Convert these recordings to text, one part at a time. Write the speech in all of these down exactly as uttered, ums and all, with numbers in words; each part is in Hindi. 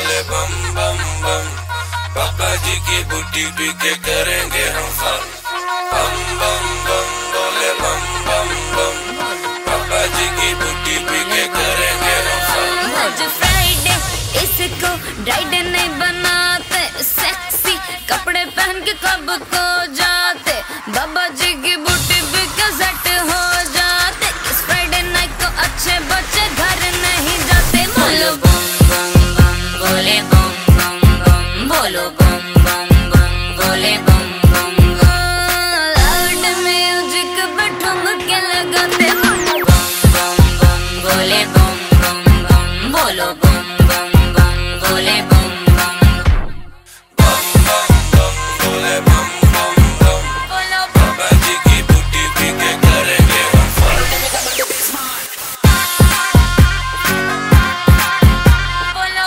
बोले बम बम बम, पापा जी की बूटी पी के करेंगे हम फन। बम बम बम बोले बम बम बम, पापा जी की बूटी पी के करेंगे हम फन। आज फ्राइडे इसको ड्राइडे नहीं बनाते, सेक्सी कपड़े पहन के कब को जाते, बाबा जी की बूटी पी के सेट हो जाते। इस फ्राइडे नाइट को अच्छे बच्चे घर नहीं जाते। बोलो बम बम बम बोले बम बम बम, बोलो बम बम बम बोले बम बम बम, लाउड म्यूजिक पे ठुमके लगाते। बम बम बम बोले बम बम बम, बोलो बम बम बम बोले बम बम बम बम बम बोले बम बम बम, बोलो पापा जी की बूटी पी के करेंगे हम फन। बोलो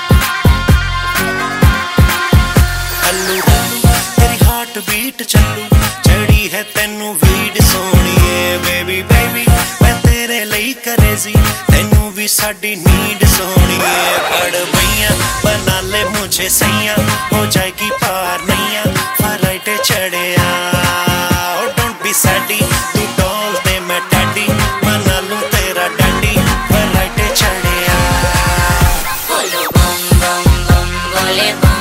हल्लू तेरी हार्ट बीट चलू, चढ़ी है तेनू वीड सोहणीए। बेबी बेबी मैं तेरे लई करेजी, तेनू भी साडी नीड सोहणीए। पड़ मैया बना ले मुझे सैया, हो जाएगी पार नैया फलाइटे चढ़िया। डोंट बी सैडी तू डॉल दे मैं डैडी, बना लूं तेरा डैडी फलाइटे चढ़िया। बोलो बम बम बम बोले बम